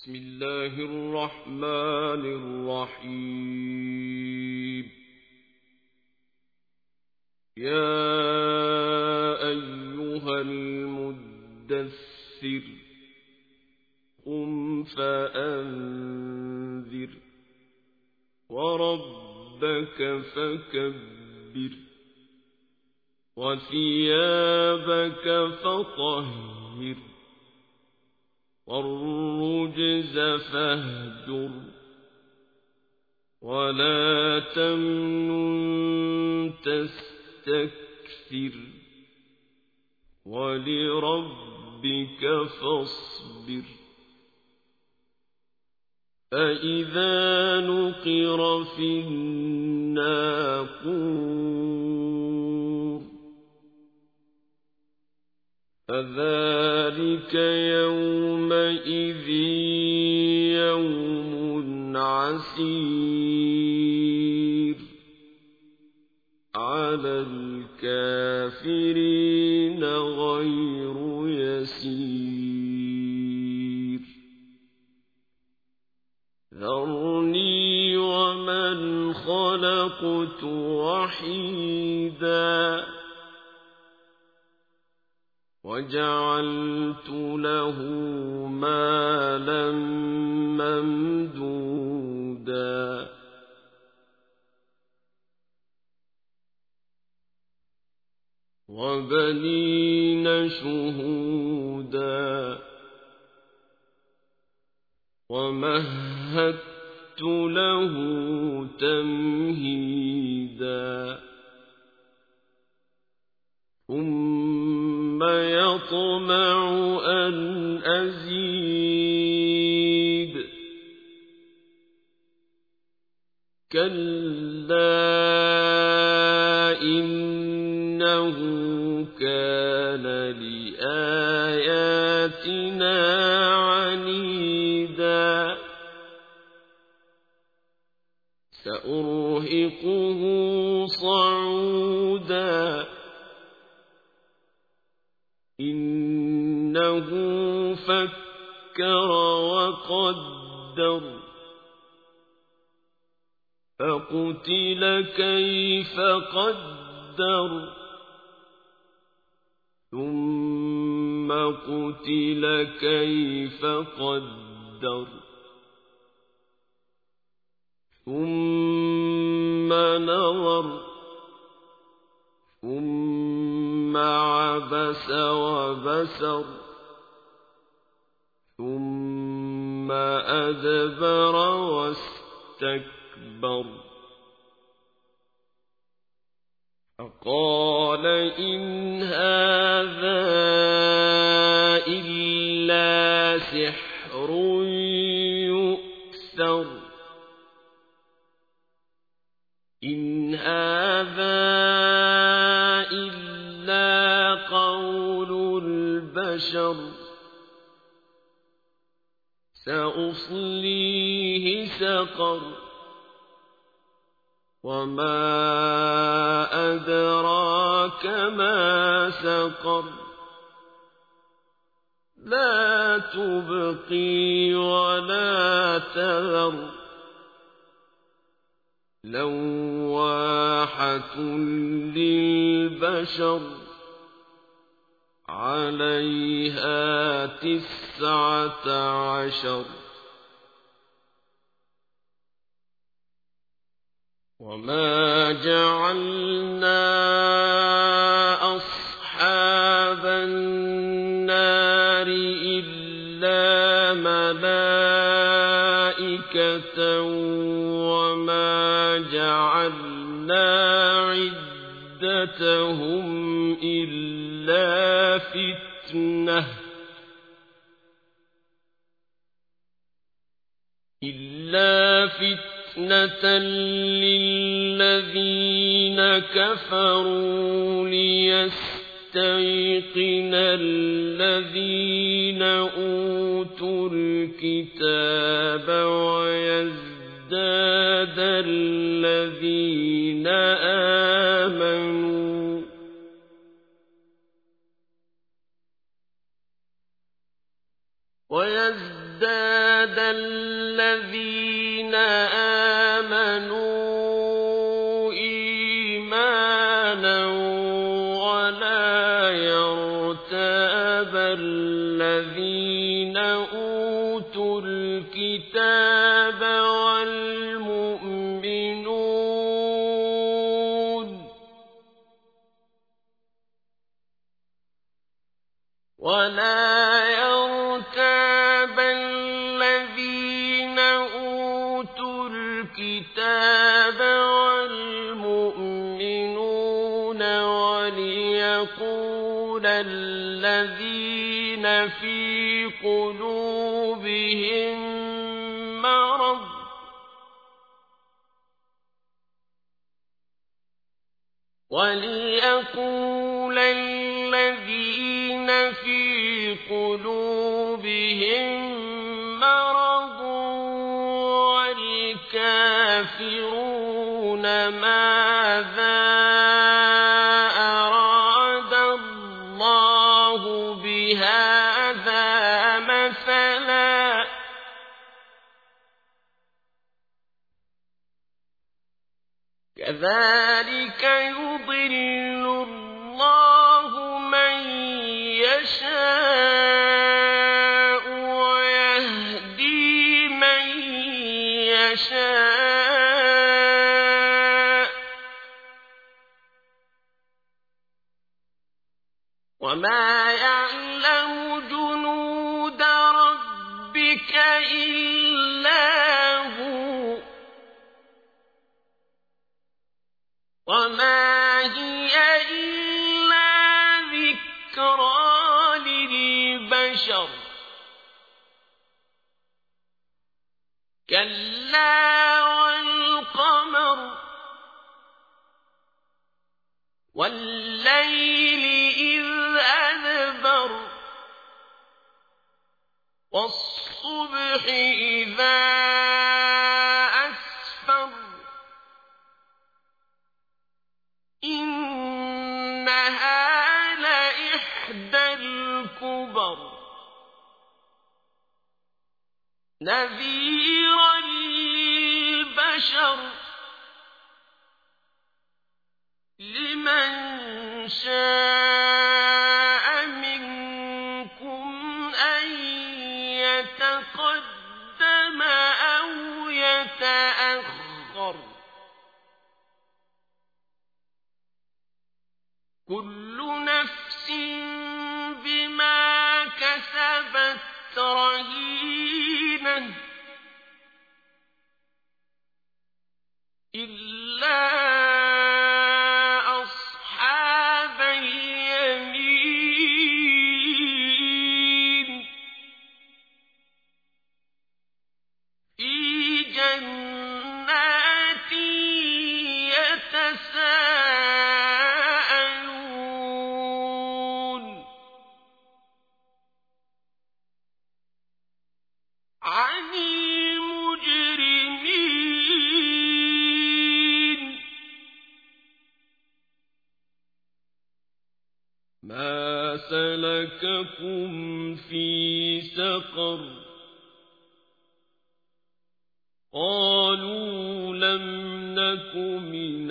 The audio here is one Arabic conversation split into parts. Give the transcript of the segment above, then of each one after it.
بسم الله الرحمن الرحيم. يا أيها المدثر قم فأنذر وربك فكبر وثيابك فطهر والرجز فاهجر ولا تمنن تستكثر ولربك فاصبر. فإذا نقر في الناقور فذلك يومئذ يوم عسير على الكافرين غير يسير. ذرني ومن خلقت وحيدا وجعلت له مالا ممدودا وبنين شهودا ومهدت له تمهيدا ثم يطمع أن أزيد كلا إنه كان لآياتنا عنيدا سأرهقه صعودا إنه فكر وقدر فقتل كيف قدر ثم قتل كيف قدر ثم نظر ثم عبس وبسر ثم أدبر واستكبر فقال إن هذا إلا سحر يؤثر إن هذا إلا قول البشر سأصليه سقر وما أدراك ما سقر لا تبقي ولا تذر لواحة للبشر عليها 19 وما جعلنا أصحاب النار إلا ملائكة وما جعلنا عدتهم إلا فتنة للذين كفروا ليستيقن الذين أوتوا الكتاب ويزداد الذين آمنوا ويزداد يزداد الذين آمنوا إيمانا ولا يرتاب الذين أوتوا الكتاب والمؤمنون وليقول الذين في قلوبهم مرض والكافرون ماذا أراد الله بهذا مثلا كذلك يضل الله من يشاء ويهدي من يشاء وما يعلم جنود ربك إلا هو وما هي إلا ذكرى للبشر كلا والقمر والليل إذ أدبر والصبح إذا أسفر إنها لإحدى الكبر نذيرا للبشر لمن شاء منكم أن يتقدم أو يتأخر كل نفس بما كسبت رهينة إلا أصحاب اليمين في جنات يتساءلون عن المجرمين ما سلككم في سقر قالوا لم نك من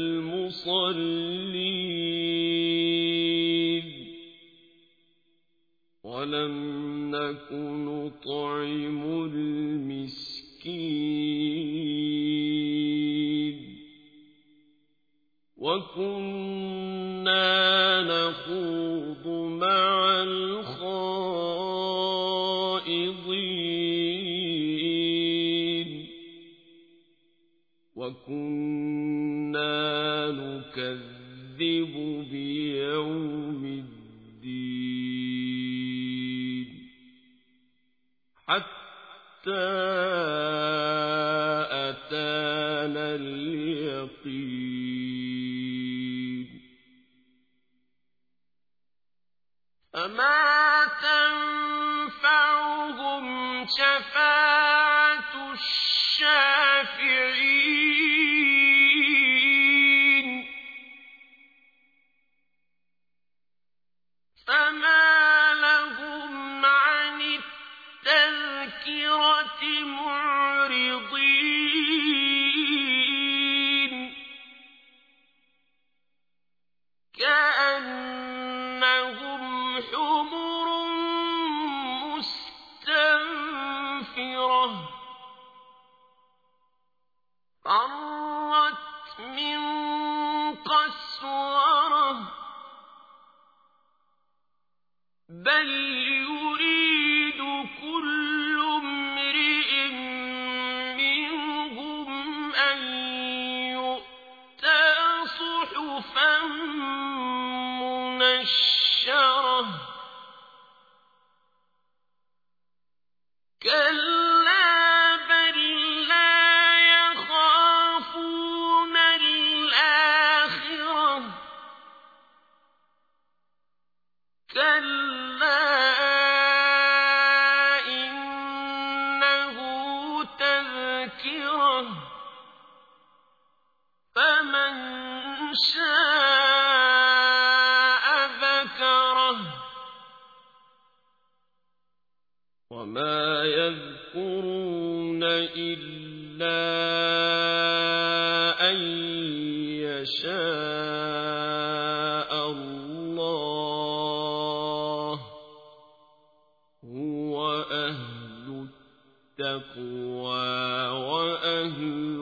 المصلين ولم نك نطعم المسكين وكنا نخوض مع الخائضين وكنا نكذب بيوم الدين حتى أتانا اليقين فما تنفعهم شفاعة الشافعين فما لهم عن التذكرة معرضين كأنهم حمر مستنفرة فرت من قسورة بل يريد كل امرئ منهم أن يؤتى صحفا منشرة كلا بل لا يخافون الآخرة كلا إنه تذكرة فمن شاء ذكره وما يذكرون إلا أن يشاء الله هو أهل التقوى وأهل